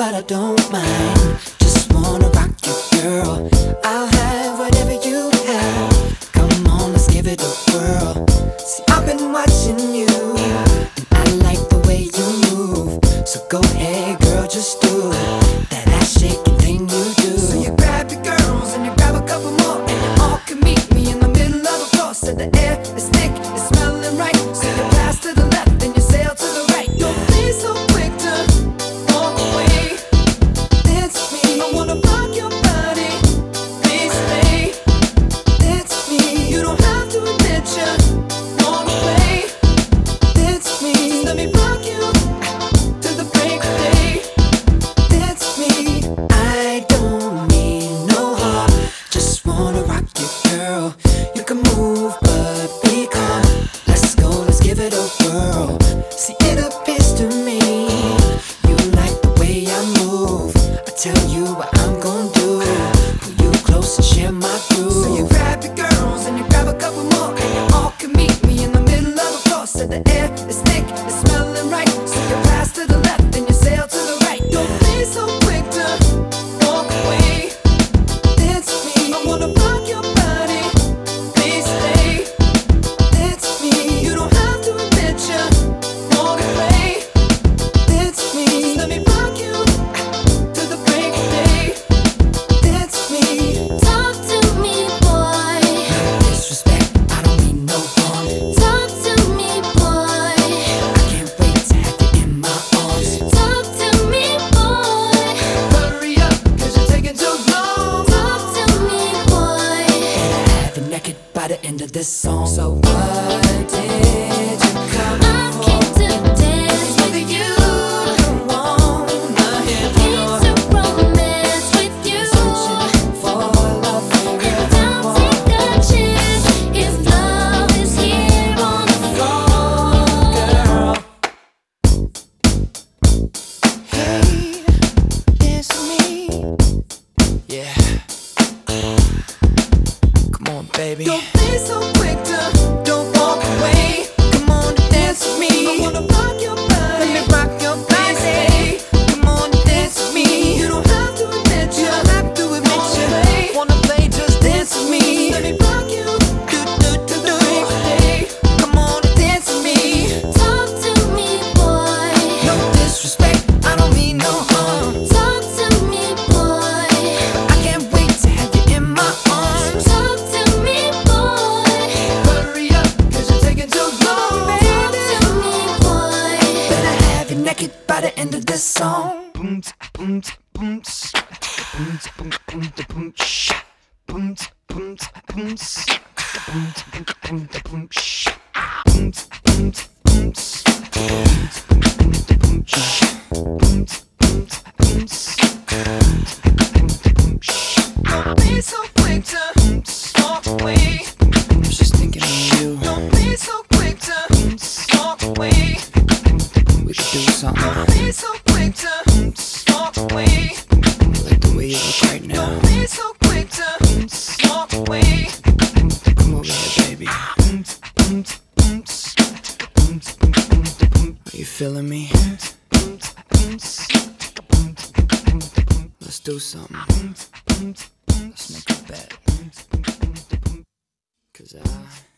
but I don't mind. Just wanna rock you, girl. I'll have whatever you have. Come on, let's give it a whirl. See, I've been watching you, and I like the way you move. So go ahead, girl, just do that ass shaking thing you do. So you grab your girls and you grab a couple more, and you all can meet me in the middle of the floor. So the air is thick, it's smelling right. So you pass to the left and you sail to the right. Don't be so quick to walk away. Dance with me, I wanna rock your body. Please stay. Dance with me, you don't have to admit you wanna play. Dance with me, just let me rock you to the break of day. Dance with me, I don't mean no harm. Just wanna rock you, girl. You can move, but be calm. Let's go, let's give it a whirl. See, it appears to me you like the way I move. I tell you what I'm gonna do. Pull you close and share my groove. So you grab your girls and you grab a couple more, and you all can meet me in the middle of the floor. So the air is thick, it's smelling right. So you pass to the left and you sail to the right. Don't be so quick to walk away. Dance with me, I wanna rock your body. Please stay. Dance with me, you don't have to admit you wanna play. Dance with me, just let me rock you to the break of day. Dance with me. Talk to me, boy. Disrespect, I don't mean no harm. Talk to me, boy. I can't wait to have you in my arms. Talk to me, boy. Hurry up, cause you're taking too long. Talk to me, boy. Gotta have you naked by the end of this song. So what did you come I for? came to dance with you. Don't wanna hear Came more. to romance with you. Searching for love, And don't take a chance if love is here on the floor. girl. Hey, it's me. Yeah. Come on, baby. Don't be so quick to don't walk away. Come on, dance with me. I wanna rock your body. Let me rock your body. Come on, dance with me. You don't have to admit you. Don't have to admit you. Wanna play? Just dance with me. Let me rock you. Do day. Come on, dance with me. Talk to me, boy. No disrespect, I don't mean no harm. Talk to me, boy. I can't wait to have you in my arms. Talk to me, boy. Hurry up, cause you're taking too long, Talk baby. to me, boy. Better have you naked by the end of this song. Boom, boom, boom, boom, boom, boom, boom, boom, boom, boom, boom, boom, don't be so quick to walk away. I was just thinking of you. Don't be so quick to walk away. We could do something. Don't be so quick to walk away. I like the way you look right now. Don't be so quick to walk away. Come over here, baby. Are you feeling me? Let's do something. Let's make a bet. 'Cause